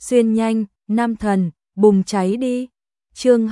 xuyên nhanh, nam thần, bùng cháy đi. Chương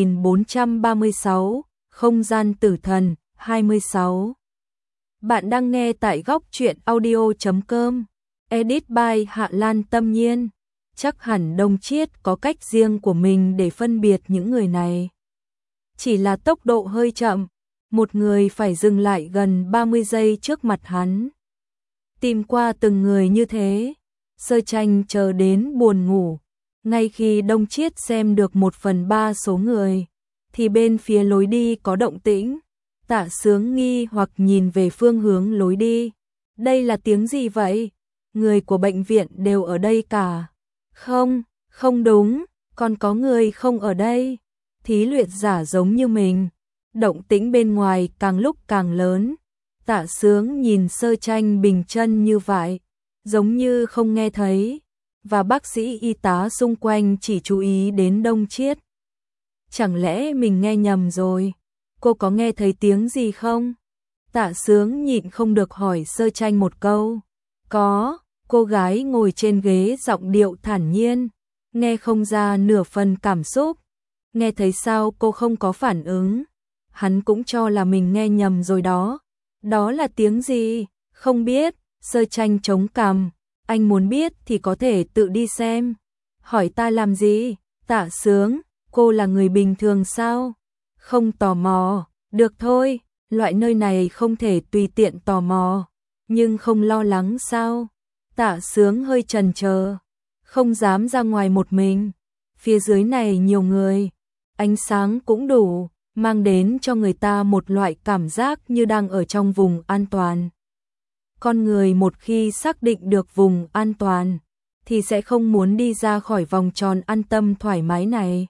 2436, không gian tử thần, 26. Bạn đang nghe tại góc truyện audio.com. Edit by Hạ Lan Tâm Nhiên. Chắc hẳn Đông Chiết có cách riêng của mình để phân biệt những người này. Chỉ là tốc độ hơi chậm, một người phải dừng lại gần 30 giây trước mặt hắn. Tìm qua từng người như thế, Sơ Tranh chờ đến buồn ngủ. Ngay khi Đông Chiết xem được 1/3 số người, thì bên phía lối đi có động tĩnh. Tạ Sướng nghi hoặc nhìn về phương hướng lối đi. Đây là tiếng gì vậy? Người của bệnh viện đều ở đây cả. Không, không đúng, còn có người không ở đây. Thí luyện giả giống như mình. Động tĩnh bên ngoài càng lúc càng lớn. Tạ Sướng nhìn Sơ Tranh bình chân như vậy, giống như không nghe thấy. Và bác sĩ y tá xung quanh chỉ chú ý đến Đông Chiết. Chẳng lẽ mình nghe nhầm rồi? Cô có nghe thấy tiếng gì không? Tạ Sướng nhịn không được hỏi Sơ Tranh một câu. Có, cô gái ngồi trên ghế giọng điệu thản nhiên, nghe không ra nửa phần cảm xúc. Nghe thấy sao cô không có phản ứng? Hắn cũng cho là mình nghe nhầm rồi đó. Đó là tiếng gì? Không biết. Sơ Tranh chống cằm. Anh muốn biết thì có thể tự đi xem. Hỏi ta làm gì? Tạ Sướng, cô là người bình thường sao? Không tò mò. Được thôi, loại nơi này không thể tùy tiện tò mò. Nhưng không lo lắng sao? Tạ Sướng hơi chần chờ, không dám ra ngoài một mình. Phía dưới này nhiều người, ánh sáng cũng đủ, mang đến cho người ta một loại cảm giác như đang ở trong vùng an toàn. Con người một khi xác định được vùng an toàn, thì sẽ không muốn đi ra khỏi vòng tròn an tâm thoải mái này.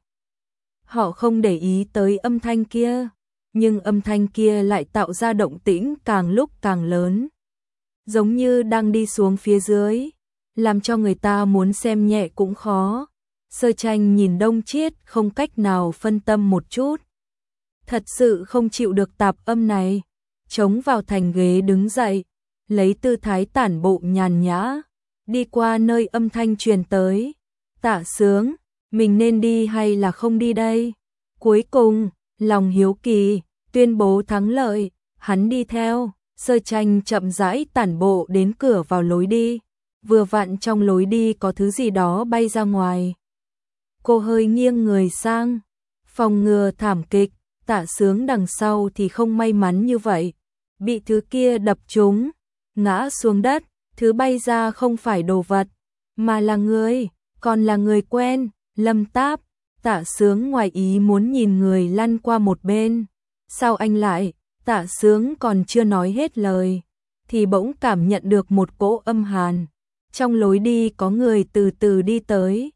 Họ không để ý tới âm thanh kia, nhưng âm thanh kia lại tạo ra động tĩnh càng lúc càng lớn. Giống như đang đi xuống phía dưới, làm cho người ta muốn xem nhẹ cũng khó. Sơ Tranh nhìn Đông Chiết không cách nào phân tâm một chút. Thật sự không chịu được tạp âm này, chống vào thành ghế đứng dậy, lấy tư thái tản bộ nhàn nhã, đi qua nơi âm thanh truyền tới. Tạ Sướng, mình nên đi hay là không đi đây? Cuối cùng, lòng hiếu kỳ, tuyên bố thắng lợi, hắn đi theo. Sơ Tranh chậm rãi tản bộ đến cửa vào lối đi. Vừa vặn trong lối đi có thứ gì đó bay ra ngoài. Cô hơi nghiêng người sang, phòng ngừa thảm kịch. Tạ Sướng đằng sau thì không may mắn như vậy, bị thứ kia đập trúng, ngã xuống đất. Thứ bay ra không phải đồ vật, mà là người, còn là người quen, Lâm Táp. Tạ Sướng ngoài ý muốn nhìn người lăn qua một bên. Sao anh lại? Tạ Sướng còn chưa nói hết lời, thì bỗng cảm nhận được một cỗ âm hàn. Trong lối đi có người từ từ đi tới.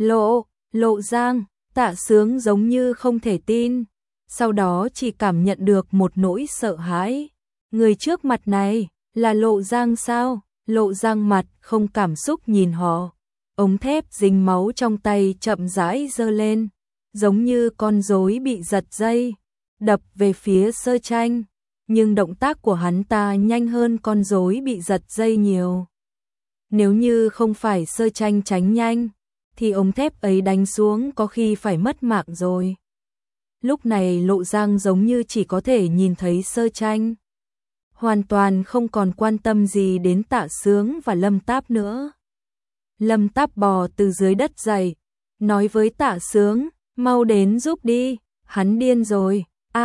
Lộ Giang. Tạ Sướng giống như không thể tin, sau đó chỉ cảm nhận được một nỗi sợ hãi. Người trước mặt này là Lộ Giang sao? Lộ Giang mặt không cảm xúc nhìn họ. Ống thép dính máu trong tay chậm rãi giơ lên, giống như con rối bị giật dây, đập về phía Sơ Tranh. Nhưng động tác của hắn ta nhanh hơn con rối bị giật dây nhiều. Nếu như không phải Sơ Tranh tránh nhanh, thì ống thép ấy đánh xuống có khi phải mất mạng rồi. Lúc này Lộ Giang giống như chỉ có thể nhìn thấy Sơ Tranh, hoàn toàn không còn quan tâm gì đến Tạ Sướng và Lâm Táp nữa. Lâm Táp bò từ dưới đất dậy, nói với Tạ Sướng, mau đến giúp đi, hắn điên rồi.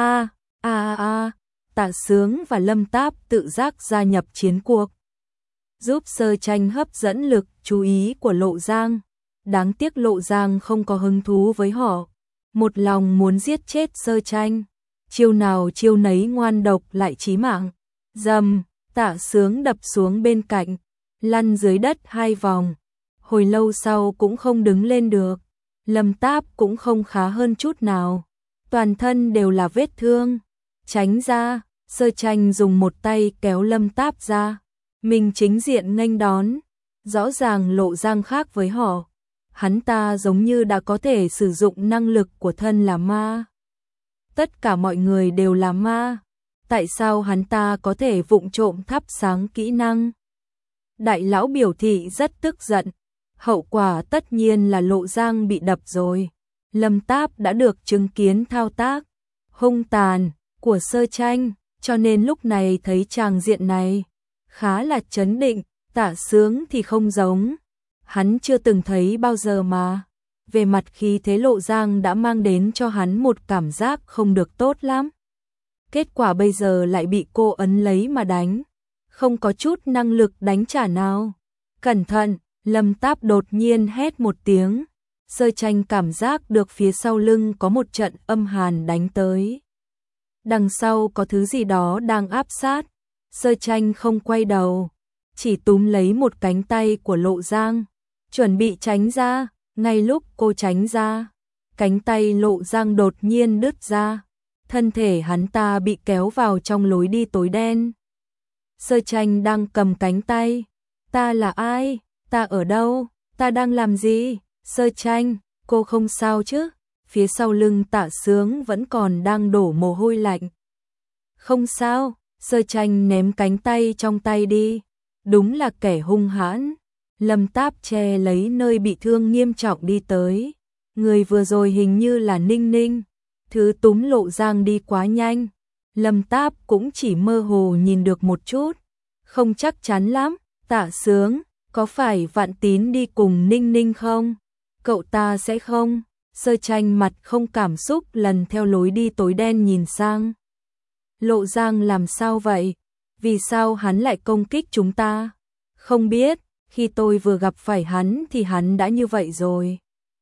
Tạ Sướng và Lâm Táp tự giác gia nhập chiến cuộc, giúp Sơ Tranh hấp dẫn lực chú ý của Lộ Giang. Đáng tiếc Lộ Giang không có hứng thú với họ, một lòng muốn giết chết Sơ Tranh. Chiêu nào chiêu nấy ngoan độc lại chí mạng. Dầm, Tạ Sướng đập xuống bên cạnh, lăn dưới đất 2 vòng. Hồi lâu sau cũng không đứng lên được. Lâm Táp cũng không khá hơn chút nào, toàn thân đều là vết thương. Tránh ra. Sơ Tranh dùng một tay kéo Lâm Táp ra, mình chính diện nghênh đón. Rõ ràng Lộ Giang khác với họ, hắn ta giống như đã có thể sử dụng năng lực của thân là ma. Tất cả mọi người đều là ma, tại sao hắn ta có thể vụng trộm thắp sáng kỹ năng? Đại lão biểu thị rất tức giận, hậu quả tất nhiên là Lộ Giang bị đập rồi. Lâm Táp đã được chứng kiến thao tác hung tàn của Sơ Tranh, cho nên lúc này thấy tràng diện này khá là chấn định. Tạ Sướng thì không giống, hắn chưa từng thấy bao giờ mà. Về mặt khí thế Lộ Giang đã mang đến cho hắn một cảm giác không được tốt lắm. Kết quả bây giờ lại bị cô ấn lấy mà đánh, không có chút năng lực đánh trả nào. Cẩn thận, Lâm Táp đột nhiên hét một tiếng. Sơ Tranh cảm giác được phía sau lưng có một trận âm hàn đánh tới. Đằng sau có thứ gì đó đang áp sát. Sơ Tranh không quay đầu, chỉ túm lấy một cánh tay của Lộ Giang, chuẩn bị tránh ra. Ngay lúc cô tránh ra, cánh tay Lộ Giang đột nhiên đứt ra, thân thể hắn ta bị kéo vào trong lối đi tối đen. Sơ Tranh đang cầm cánh tay. Ta là ai? Ta ở đâu? Ta đang làm gì? Sơ Tranh, cô không sao chứ? Phía sau lưng Tạ Sướng vẫn còn đang đổ mồ hôi lạnh. Không sao. Sơ Tranh ném cánh tay trong tay đi. Đúng là kẻ hung hãn. Lâm Táp che lấy nơi bị thương nghiêm trọng đi tới. Người vừa rồi hình như là Ninh Ninh. Thứ túm Lộ Giang đi quá nhanh. Lâm Táp cũng chỉ mơ hồ nhìn được một chút. Không chắc chắn lắm. Tạ Sướng, có phải Vạn Tín đi cùng Ninh Ninh không? Cậu ta sẽ không? Sơ Tranh mặt không cảm xúc lần theo lối đi tối đen nhìn sang. Lộ Giang làm sao vậy? Vì sao hắn lại công kích chúng ta? Không biết, khi tôi vừa gặp phải hắn thì hắn đã như vậy rồi.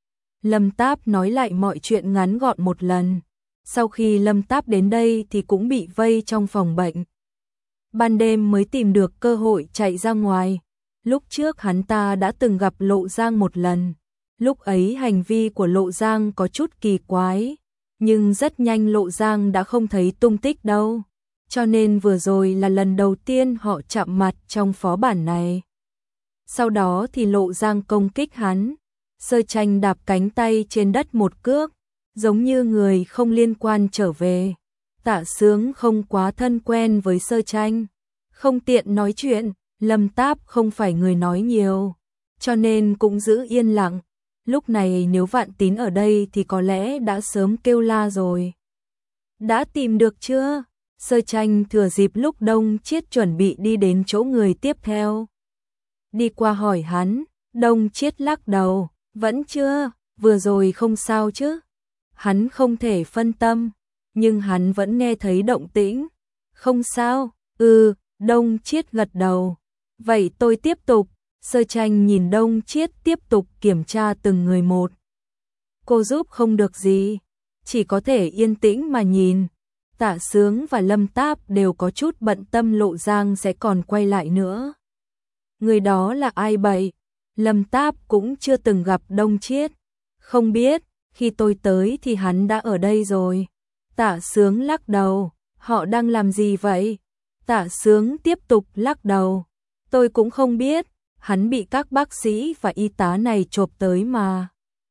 Lâm Táp nói lại mọi chuyện ngắn gọn một lần. Sau khi Lâm Táp đến đây thì cũng bị vây trong phòng bệnh. Ban đêm mới tìm được cơ hội chạy ra ngoài. Lúc trước hắn ta đã từng gặp Lộ Giang một lần. Lúc ấy hành vi của Lộ Giang có chút kỳ quái, nhưng rất nhanh Lộ Giang đã không thấy tung tích đâu. Cho nên vừa rồi là lần đầu tiên họ chạm mặt trong phó bản này. Sau đó thì Lộ Giang công kích hắn. Sơ Tranh đạp cánh tay trên đất một cước, giống như người không liên quan trở về. Tạ Sướng không quá thân quen với Sơ Tranh, không tiện nói chuyện. Lâm Táp không phải người nói nhiều, cho nên cũng giữ yên lặng. Lúc này nếu Vạn Tín ở đây thì có lẽ đã sớm kêu la rồi. Đã tìm được chưa? Sơ Tranh thừa dịp lúc Đông Chiết chuẩn bị đi đến chỗ người tiếp theo, đi qua hỏi hắn. Đông Chiết lắc đầu, vẫn chưa, vừa rồi không sao chứ. Hắn không thể phân tâm, nhưng hắn vẫn nghe thấy động tĩnh. Không sao, Đông Chiết gật đầu. Vậy tôi tiếp tục. Sơ Tranh nhìn Đông Chiết tiếp tục kiểm tra từng người một. Cô giúp không được gì, chỉ có thể yên tĩnh mà nhìn. Tạ Sướng và Lâm Táp đều có chút bận tâm Lộ Giang sẽ còn quay lại nữa. Người đó là ai vậy? Lâm Táp cũng chưa từng gặp Đông Chiết. Không biết, khi tôi tới thì hắn đã ở đây rồi. Tạ Sướng lắc đầu, họ đang làm gì vậy? Tạ Sướng tiếp tục lắc đầu. Tôi cũng không biết, hắn bị các bác sĩ và y tá này chộp tới mà.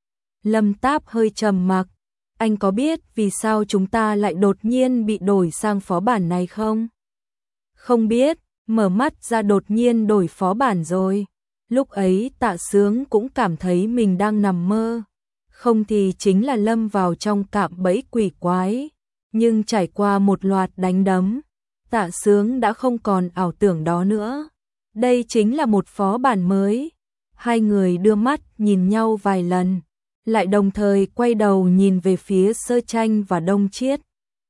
Lâm Táp hơi trầm mặc. Anh có biết vì sao chúng ta lại đột nhiên bị đổi sang phó bản này không? Không biết, mở mắt ra đột nhiên đổi phó bản rồi. Lúc ấy Tạ Sướng cũng cảm thấy mình đang nằm mơ. Không thì chính là lâm vào trong cạm bẫy quỷ quái. Nhưng trải qua một loạt đánh đấm, Tạ Sướng đã không còn ảo tưởng đó nữa. Đây chính là một phó bản mới. Hai người đưa mắt nhìn nhau vài lần, lại đồng thời quay đầu nhìn về phía Sơ Tranh và Đông Chiết.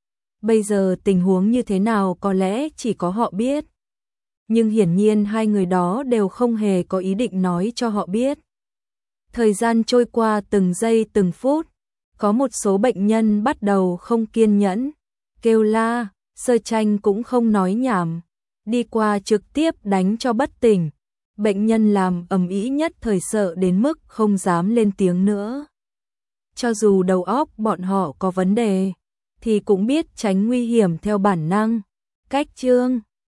Bây giờ tình huống như thế nào có lẽ chỉ có họ biết. Nhưng hiển nhiên hai người đó đều không hề có ý định nói cho họ biết. Thời gian trôi qua từng giây từng phút, có một số bệnh nhân bắt đầu không kiên nhẫn, kêu la. Sơ Tranh cũng không nói nhảm, đi qua trực tiếp đánh cho bất tỉnh. Bệnh nhân làm ầm ĩ nhất thời sợ đến mức không dám lên tiếng nữa. Cho dù đầu óc bọn họ có vấn đề, thì cũng biết tránh nguy hiểm theo bản năng. Cách chương